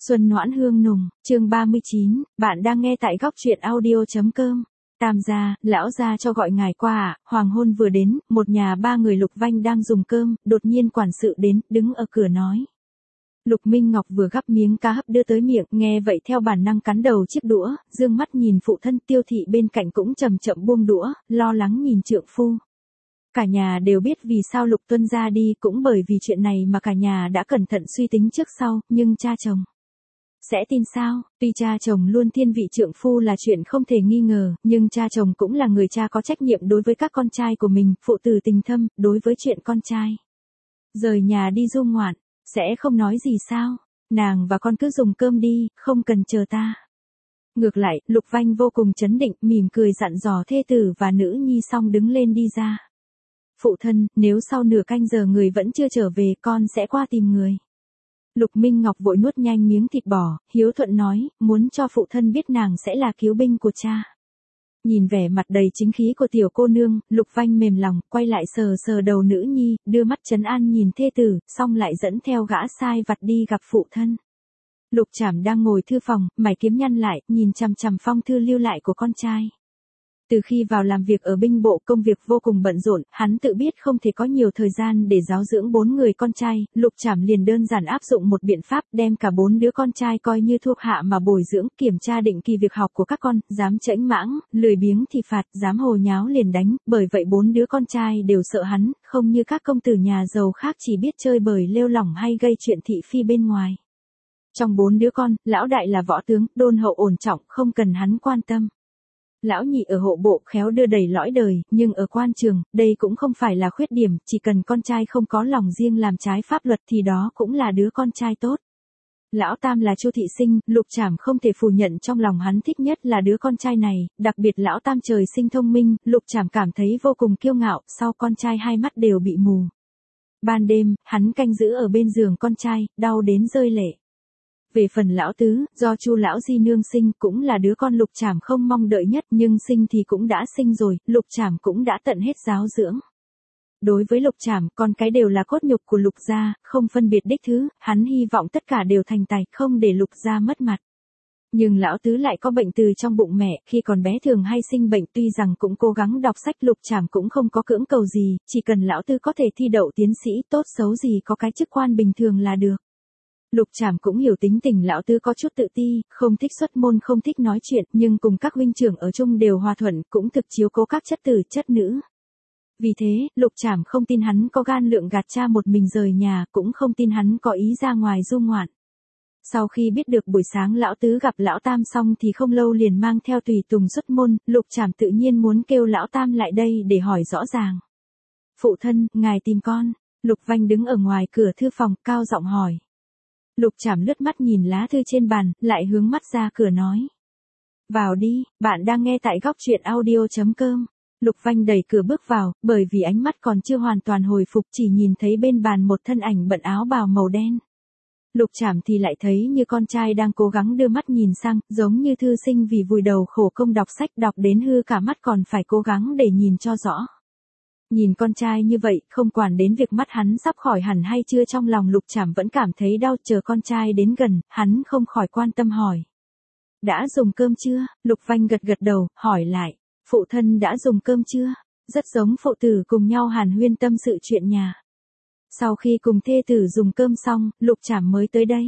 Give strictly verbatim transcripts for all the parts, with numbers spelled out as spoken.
Xuân noãn hương nùng, chương ba mươi chín, bạn đang nghe tại góc truyện audio.com. Tam gia, lão gia cho gọi ngài qua ạ, hoàng hôn vừa đến, một nhà ba người Lục Vanh đang dùng cơm, đột nhiên quản sự đến, đứng ở cửa nói. Lục Minh Ngọc vừa gắp miếng cá hấp đưa tới miệng, nghe vậy theo bản năng cắn đầu chiếc đũa, dương mắt nhìn phụ thân Tiêu Thị bên cạnh cũng chậm chậm buông đũa, lo lắng nhìn trượng phu. Cả nhà đều biết vì sao Lục Tuân ra đi, cũng bởi vì chuyện này mà cả nhà đã cẩn thận suy tính trước sau, nhưng cha chồng sẽ tin sao? Tuy cha chồng luôn thiên vị trượng phu là chuyện không thể nghi ngờ, nhưng cha chồng cũng là người cha có trách nhiệm đối với các con trai của mình, phụ tử tình thâm, đối với chuyện con trai rời nhà đi du ngoạn, sẽ không nói gì sao? Nàng và con cứ dùng cơm đi, không cần chờ ta. Ngược lại, Lục Vanh vô cùng chấn định, mỉm cười dặn dò thê tử và nữ nhi xong đứng lên đi ra. Phụ thân, nếu sau nửa canh giờ người vẫn chưa trở về, con sẽ qua tìm người. Lục Minh Ngọc vội nuốt nhanh miếng thịt bò, hiếu thuận nói, muốn cho phụ thân biết nàng sẽ là cứu binh của cha. Nhìn vẻ mặt đầy chính khí của tiểu cô nương, Lục Vanh mềm lòng, quay lại sờ sờ đầu nữ nhi, đưa mắt trấn an nhìn thê tử, xong lại dẫn theo gã sai vặt đi gặp phụ thân. Lục Trảm đang ngồi thư phòng, mày kiếm nhăn lại, nhìn chằm chằm phong thư lưu lại của con trai. Từ khi vào làm việc ở binh bộ, công việc vô cùng bận rộn, hắn tự biết không thể có nhiều thời gian để giáo dưỡng bốn người con trai, Lục Trảm liền đơn giản áp dụng một biện pháp, đem cả bốn đứa con trai coi như thuộc hạ mà bồi dưỡng, kiểm tra định kỳ việc học của các con, dám chễnh mãng, lười biếng thì phạt, dám hồ nháo liền đánh, bởi vậy bốn đứa con trai đều sợ hắn, không như các công tử nhà giàu khác chỉ biết chơi bời lêu lỏng hay gây chuyện thị phi bên ngoài. Trong bốn đứa con, lão đại là võ tướng, đôn hậu ổn trọng, không cần hắn quan tâm. Lão nhị ở hộ bộ khéo đưa đẩy lõi đời, nhưng ở quan trường, đây cũng không phải là khuyết điểm, chỉ cần con trai không có lòng riêng làm trái pháp luật thì đó cũng là đứa con trai tốt. Lão tam là Chu Thị Sinh, Lục Trảm không thể phủ nhận trong lòng hắn thích nhất là đứa con trai này, đặc biệt lão tam trời sinh thông minh, Lục Trảm cảm thấy vô cùng kiêu ngạo, sau con trai hai mắt đều bị mù. Ban đêm, hắn canh giữ ở bên giường con trai, đau đến rơi lệ. Về phần lão tứ, do Chu lão di nương sinh, cũng là đứa con Lục Trảm không mong đợi nhất, nhưng sinh thì cũng đã sinh rồi, Lục Trảm cũng đã tận hết giáo dưỡng. Đối với Lục Trảm, con cái đều là cốt nhục của Lục gia, không phân biệt đích thứ, hắn hy vọng tất cả đều thành tài, không để Lục gia mất mặt. Nhưng lão tứ lại có bệnh từ trong bụng mẹ, khi còn bé thường hay sinh bệnh, tuy rằng cũng cố gắng đọc sách, Lục Trảm cũng không có cưỡng cầu gì, chỉ cần lão tứ có thể thi đậu tiến sĩ, tốt xấu gì có cái chức quan bình thường là được. Lục Trảm cũng hiểu tính tình lão tứ có chút tự ti, không thích xuất môn, không thích nói chuyện, nhưng cùng các huynh trưởng ở chung đều hòa thuận, cũng thực chiếu cố các chất tử, chất nữ. Vì thế, Lục Trảm không tin hắn có gan lượng gạt cha một mình rời nhà, cũng không tin hắn có ý ra ngoài du ngoạn. Sau khi biết được buổi sáng lão tứ gặp lão tam xong thì không lâu liền mang theo tùy tùng xuất môn, Lục Trảm tự nhiên muốn kêu lão tam lại đây để hỏi rõ ràng. Phụ thân, ngài tìm con. Lục Vanh đứng ở ngoài cửa thư phòng, cao giọng hỏi. Lục Trảm lướt mắt nhìn lá thư trên bàn, lại hướng mắt ra cửa nói. Vào đi, bạn đang nghe tại góc truyện audio.com. Lục Vanh đẩy cửa bước vào, bởi vì ánh mắt còn chưa hoàn toàn hồi phục, chỉ nhìn thấy bên bàn một thân ảnh bận áo bào màu đen. Lục Trảm thì lại thấy như con trai đang cố gắng đưa mắt nhìn sang, giống như thư sinh vì vùi đầu khổ công đọc sách, đọc đến hư cả mắt còn phải cố gắng để nhìn cho rõ. Nhìn con trai như vậy, không quản đến việc mắt hắn sắp khỏi hẳn hay chưa, trong lòng Lục Trảm vẫn cảm thấy đau, chờ con trai đến gần, hắn không khỏi quan tâm hỏi. Đã dùng cơm chưa? Lục Vanh gật gật đầu, hỏi lại. Phụ thân đã dùng cơm chưa? Rất giống phụ tử cùng nhau hàn huyên tâm sự chuyện nhà. Sau khi cùng thê tử dùng cơm xong, Lục Trảm mới tới đây.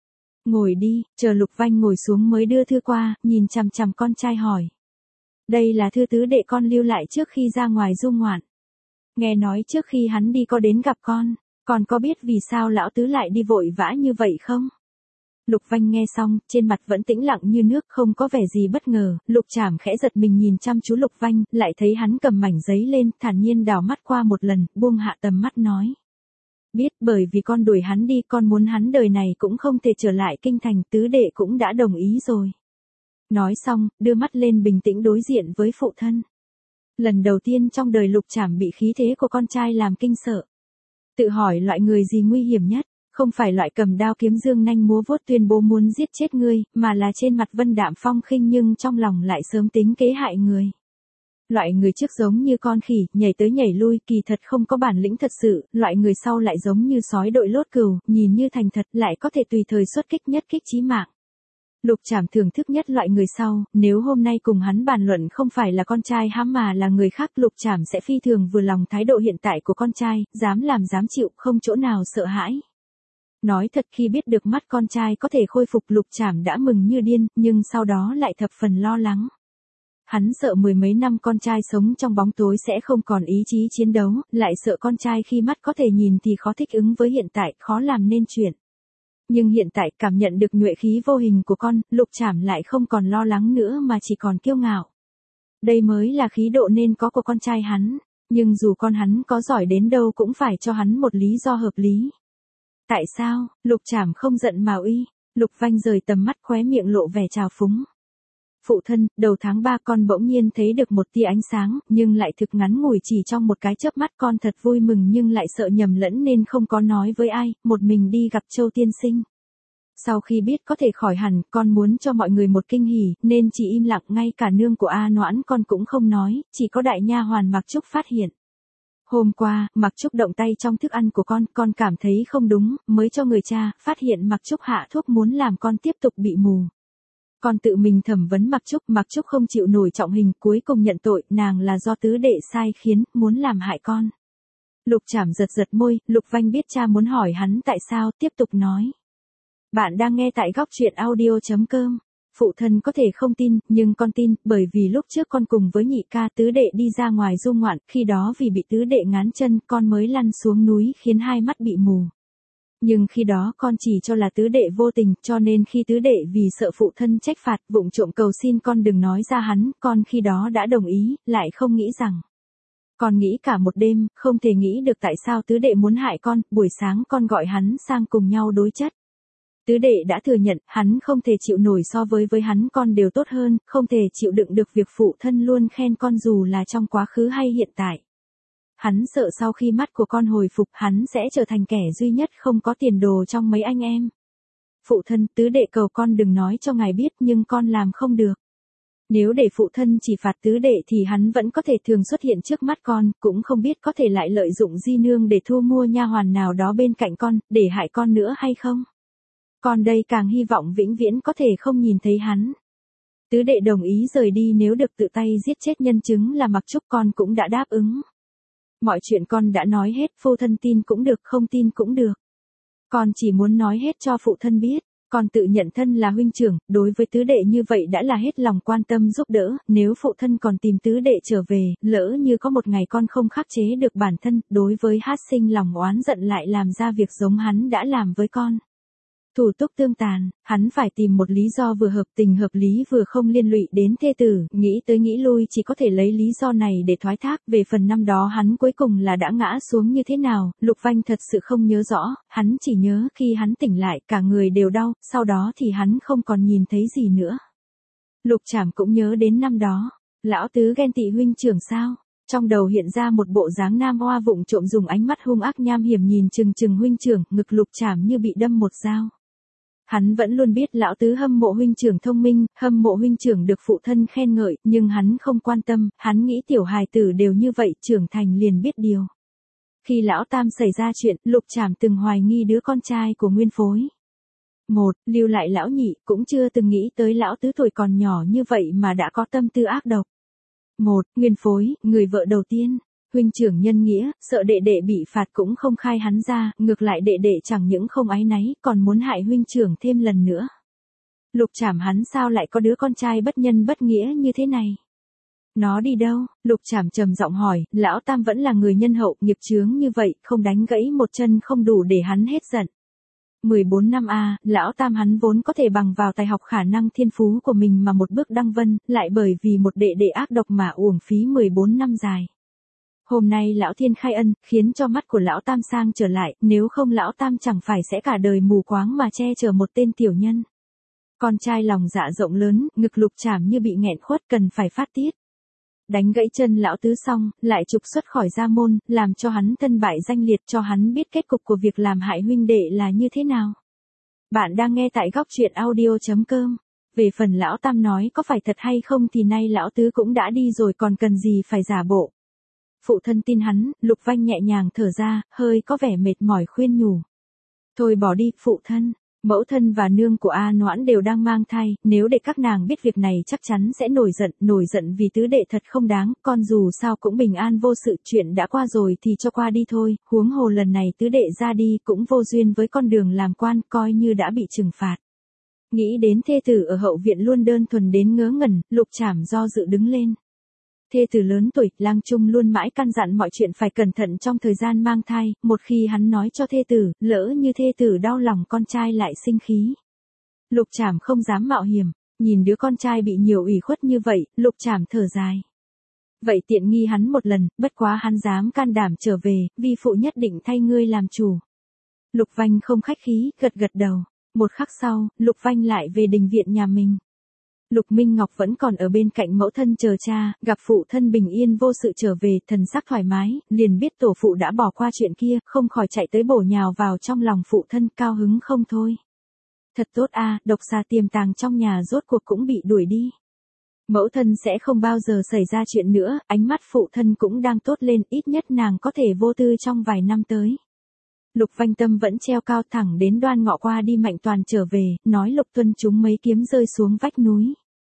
Ngồi đi, chờ Lục Vanh ngồi xuống mới đưa thư qua, nhìn chằm chằm con trai hỏi. Đây là thư tứ đệ con lưu lại trước khi ra ngoài du ngoạn. Nghe nói trước khi hắn đi có đến gặp con, con có biết vì sao lão tứ lại đi vội vã như vậy không? Lục Vanh nghe xong, trên mặt vẫn tĩnh lặng như nước, không có vẻ gì bất ngờ, Lục Trảm khẽ giật mình nhìn chăm chú Lục Vanh, lại thấy hắn cầm mảnh giấy lên, thản nhiên đảo mắt qua một lần, buông hạ tầm mắt nói. Biết, bởi vì con đuổi hắn đi, con muốn hắn đời này cũng không thể trở lại kinh thành, tứ đệ cũng đã đồng ý rồi. Nói xong, đưa mắt lên bình tĩnh đối diện với phụ thân. Lần đầu tiên trong đời Lục Trảm bị khí thế của con trai làm kinh sợ. Tự hỏi loại người gì nguy hiểm nhất, không phải loại cầm đao kiếm dương nanh múa vuốt tuyên bố muốn giết chết ngươi, mà là trên mặt vân đạm phong khinh nhưng trong lòng lại sớm tính kế hại người. loại người trước giống như con khỉ, nhảy tới nhảy lui, kỳ thật không có bản lĩnh thật sự, loại người sau lại giống như sói đội lốt cừu, nhìn như thành thật lại có thể tùy thời xuất kích nhất kích chí mạng. Lục Trảm thưởng thức nhất loại người sau, nếu hôm nay cùng hắn bàn luận không phải là con trai hắn mà là người khác, Lục Trảm sẽ phi thường vừa lòng thái độ hiện tại của con trai, dám làm dám chịu, không chỗ nào sợ hãi. Nói thật khi biết được mắt con trai có thể khôi phục, Lục Trảm đã mừng như điên, nhưng sau đó lại thập phần lo lắng. Hắn sợ mười mấy năm con trai sống trong bóng tối sẽ không còn ý chí chiến đấu, lại sợ con trai khi mắt có thể nhìn thì khó thích ứng với hiện tại, khó làm nên chuyện. Nhưng hiện tại cảm nhận được nhuệ khí vô hình của con, Lục Trảm lại không còn lo lắng nữa mà chỉ còn kiêu ngạo. Đây mới là khí độ nên có của con trai hắn, nhưng dù con hắn có giỏi đến đâu cũng phải cho hắn một lý do hợp lý. Tại sao, Lục Trảm không giận mà uy? Lục Vanh rời tầm mắt, khóe miệng lộ vẻ trào phúng. Phụ thân, đầu tháng ba con bỗng nhiên thấy được một tia ánh sáng, nhưng lại thực ngắn ngủi, chỉ trong một cái chớp mắt, con thật vui mừng nhưng lại sợ nhầm lẫn nên không có nói với ai, một mình đi gặp Châu tiên sinh. Sau khi biết có thể khỏi hẳn, con muốn cho mọi người một kinh hỉ, nên chỉ im lặng, ngay cả nương của A Noãn con cũng không nói, chỉ có đại nha hoàn Mạc Trúc phát hiện. Hôm qua, Mạc Trúc động tay trong thức ăn của con, con cảm thấy không đúng, mới cho người cha, phát hiện Mạc Trúc hạ thuốc muốn làm con tiếp tục bị mù. Con tự mình thẩm vấn Mạc Trúc, Mạc Trúc không chịu nổi trọng hình, cuối cùng nhận tội, nàng là do tứ đệ sai khiến, muốn làm hại con. Lục Trảm giật giật môi, Lục Vanh biết cha muốn hỏi hắn tại sao, tiếp tục nói. Bạn đang nghe tại góc truyện audio chấm com. Phụ thân có thể không tin, nhưng con tin, bởi vì lúc trước con cùng với nhị ca tứ đệ đi ra ngoài du ngoạn, khi đó vì bị tứ đệ ngán chân, con mới lăn xuống núi khiến hai mắt bị mù. Nhưng khi đó con chỉ cho là tứ đệ vô tình, cho nên khi tứ đệ vì sợ phụ thân trách phạt, vụng trộm cầu xin con đừng nói ra hắn, con khi đó đã đồng ý, lại không nghĩ rằng. Con nghĩ cả một đêm, không thể nghĩ được tại sao tứ đệ muốn hại con, buổi sáng con gọi hắn sang cùng nhau đối chất. Tứ đệ đã thừa nhận, hắn không thể chịu nổi, so với với hắn con đều tốt hơn, không thể chịu đựng được việc phụ thân luôn khen con dù là trong quá khứ hay hiện tại. Hắn sợ sau khi mắt của con hồi phục, hắn sẽ trở thành kẻ duy nhất không có tiền đồ trong mấy anh em. Phụ thân, tứ đệ cầu con đừng nói cho ngài biết, nhưng con làm không được. Nếu để phụ thân chỉ phạt tứ đệ thì hắn vẫn có thể thường xuất hiện trước mắt con, cũng không biết có thể lại lợi dụng di nương để thu mua nha hoàn nào đó bên cạnh con, để hại con nữa hay không. Con đây càng hy vọng vĩnh viễn có thể không nhìn thấy hắn. Tứ đệ đồng ý rời đi nếu được tự tay giết chết nhân chứng là Mạc Trúc, con cũng đã đáp ứng. Mọi chuyện con đã nói hết, phụ thân tin cũng được, không tin cũng được. Con chỉ muốn nói hết cho phụ thân biết, con tự nhận thân là huynh trưởng, đối với tứ đệ như vậy đã là hết lòng quan tâm giúp đỡ, nếu phụ thân còn tìm tứ đệ trở về, lỡ như có một ngày con không khắc chế được bản thân, đối với hát sinh lòng oán giận lại làm ra việc giống hắn đã làm với con. Thủ túc tương tàn, hắn phải tìm một lý do vừa hợp tình hợp lý vừa không liên lụy đến thê tử, nghĩ tới nghĩ lui chỉ có thể lấy lý do này để thoái thác. Về phần năm đó hắn cuối cùng là đã ngã xuống như thế nào, Lục Vanh thật sự không nhớ rõ, hắn chỉ nhớ khi hắn tỉnh lại cả người đều đau, sau đó thì hắn không còn nhìn thấy gì nữa. Lục Trảm cũng nhớ đến năm đó, lão tứ ghen tị huynh trưởng sao? Trong đầu hiện ra một bộ dáng nam hoa vụng trộm dùng ánh mắt hung ác nham hiểm nhìn chừng chừng huynh trưởng, ngực Lục Trảm như bị đâm một dao. Hắn vẫn luôn biết lão tứ hâm mộ huynh trưởng thông minh, hâm mộ huynh trưởng được phụ thân khen ngợi, nhưng hắn không quan tâm, hắn nghĩ tiểu hài tử đều như vậy, trưởng thành liền biết điều. Khi lão tam xảy ra chuyện, Lục Trảm từng hoài nghi đứa con trai của nguyên phối. Một, lưu lại lão nhị, cũng chưa từng nghĩ tới lão tứ tuổi còn nhỏ như vậy mà đã có tâm tư ác độc. Một, nguyên phối, người vợ đầu tiên. Huynh trưởng nhân nghĩa, sợ đệ đệ bị phạt cũng không khai hắn ra, ngược lại đệ đệ chẳng những không áy náy, còn muốn hại huynh trưởng thêm lần nữa. Lục Trảm hắn sao lại có đứa con trai bất nhân bất nghĩa như thế này? Nó đi đâu? Lục Trảm trầm giọng hỏi, lão tam vẫn là người nhân hậu, nghiệp chướng như vậy, không đánh gãy một chân không đủ để hắn hết giận. mười bốn năm a, lão tam hắn vốn có thể bằng vào tài học khả năng thiên phú của mình mà một bước đăng vân, lại bởi vì một đệ đệ ác độc mà uổng phí mười bốn năm dài. Hôm nay lão thiên khai ân, khiến cho mắt của lão tam sang trở lại, nếu không lão tam chẳng phải sẽ cả đời mù quáng mà che chở một tên tiểu nhân. Con trai lòng dạ rộng lớn, ngực Lục Trảm như bị nghẹn khuất cần phải phát tiết. Đánh gãy chân lão tứ xong, lại trục xuất khỏi gia môn, làm cho hắn thân bại danh liệt, cho hắn biết kết cục của việc làm hại huynh đệ là như thế nào. Bạn đang nghe tại góc truyện audio chấm com. Về phần lão tam nói có phải thật hay không thì nay lão tứ cũng đã đi rồi còn cần gì phải giả bộ. Phụ thân tin hắn, Lục Vanh nhẹ nhàng thở ra, hơi có vẻ mệt mỏi khuyên nhủ. Thôi bỏ đi, phụ thân. Mẫu thân và nương của A Noãn đều đang mang thai, nếu để các nàng biết việc này chắc chắn sẽ nổi giận, nổi giận vì tứ đệ thật không đáng, con dù sao cũng bình an vô sự, chuyện đã qua rồi thì cho qua đi thôi, huống hồ lần này tứ đệ ra đi cũng vô duyên với con đường làm quan, coi như đã bị trừng phạt. Nghĩ đến thê tử ở hậu viện luôn đơn thuần đến ngớ ngẩn, Lục Trảm do dự đứng lên. Thê tử lớn tuổi, Lang Trung luôn mãi căn dặn mọi chuyện phải cẩn thận trong thời gian mang thai, một khi hắn nói cho thê tử, lỡ như thê tử đau lòng con trai lại sinh khí. Lục Trảm không dám mạo hiểm, nhìn đứa con trai bị nhiều ủy khuất như vậy, Lục Trảm thở dài. Vậy tiện nghi hắn một lần, bất quá hắn dám can đảm trở về, vi phụ nhất định thay ngươi làm chủ. Lục Vanh không khách khí, gật gật đầu. Một khắc sau, Lục Vanh lại về đình viện nhà mình. Lục Minh Ngọc vẫn còn ở bên cạnh mẫu thân chờ cha, gặp phụ thân bình yên vô sự trở về, thần sắc thoải mái, liền biết tổ phụ đã bỏ qua chuyện kia, không khỏi chạy tới bổ nhào vào trong lòng phụ thân, cao hứng không thôi. Thật tốt a, độc xà tiềm tàng trong nhà rốt cuộc cũng bị đuổi đi. Mẫu thân sẽ không bao giờ xảy ra chuyện nữa, ánh mắt phụ thân cũng đang tốt lên, ít nhất nàng có thể vô tư trong vài năm tới. Lục Vanh tâm vẫn treo cao thẳng đến Đoan Ngọ qua đi Mạnh Toàn trở về, nói Lục Tuân chúng mấy kiếm rơi xuống vách núi.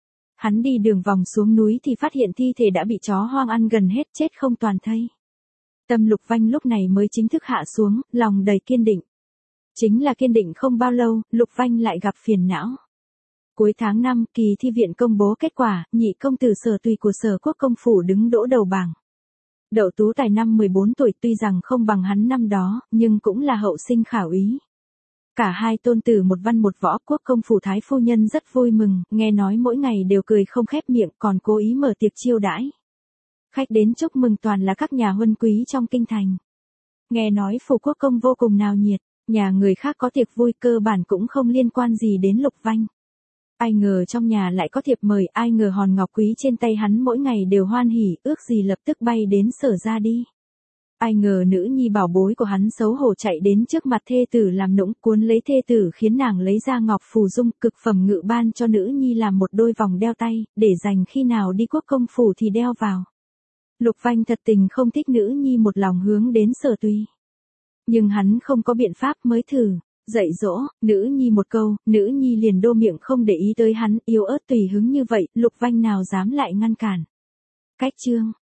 Hắn đi đường vòng xuống núi thì phát hiện thi thể đã bị chó hoang ăn gần hết, chết không toàn thây. Tâm Lục Vanh lúc này mới chính thức hạ xuống, lòng đầy kiên định. Chính là kiên định không bao lâu, Lục Vanh lại gặp phiền não. Cuối tháng năm, kỳ thi viện công bố kết quả, nhị công tử Sở Tùy của Sở Quốc công phủ đứng đỗ đầu bảng. Đậu Tú Tài năm mười bốn tuổi, tuy rằng không bằng hắn năm đó, nhưng cũng là hậu sinh khảo ý. Cả hai tôn tử một văn một võ, quốc công phủ thái phu nhân rất vui mừng, nghe nói mỗi ngày đều cười không khép miệng, còn cố ý mở tiệc chiêu đãi. Khách đến chúc mừng toàn là các nhà huân quý trong kinh thành. Nghe nói phủ quốc công vô cùng náo nhiệt, nhà người khác có tiệc vui cơ bản cũng không liên quan gì đến Lục Vanh. Ai ngờ trong nhà lại có thiệp mời, ai ngờ hòn ngọc quý trên tay hắn mỗi ngày đều hoan hỉ, ước gì lập tức bay đến Sở ra đi. Ai ngờ nữ nhi bảo bối của hắn xấu hổ chạy đến trước mặt thê tử làm nũng, cuốn lấy thê tử khiến nàng lấy ra ngọc phù dung, cực phẩm ngự ban cho nữ nhi làm một đôi vòng đeo tay, để dành khi nào đi quốc công phủ thì đeo vào. Lục Vanh thật tình không thích nữ nhi, một lòng hướng đến Sở Tùy. Nhưng hắn không có biện pháp mới thử. Dạy dỗ, nữ nhi một câu, nữ nhi liền đô miệng không để ý tới hắn, yếu ớt tùy hứng như vậy, Lục Vanh nào dám lại ngăn cản. Cách chương.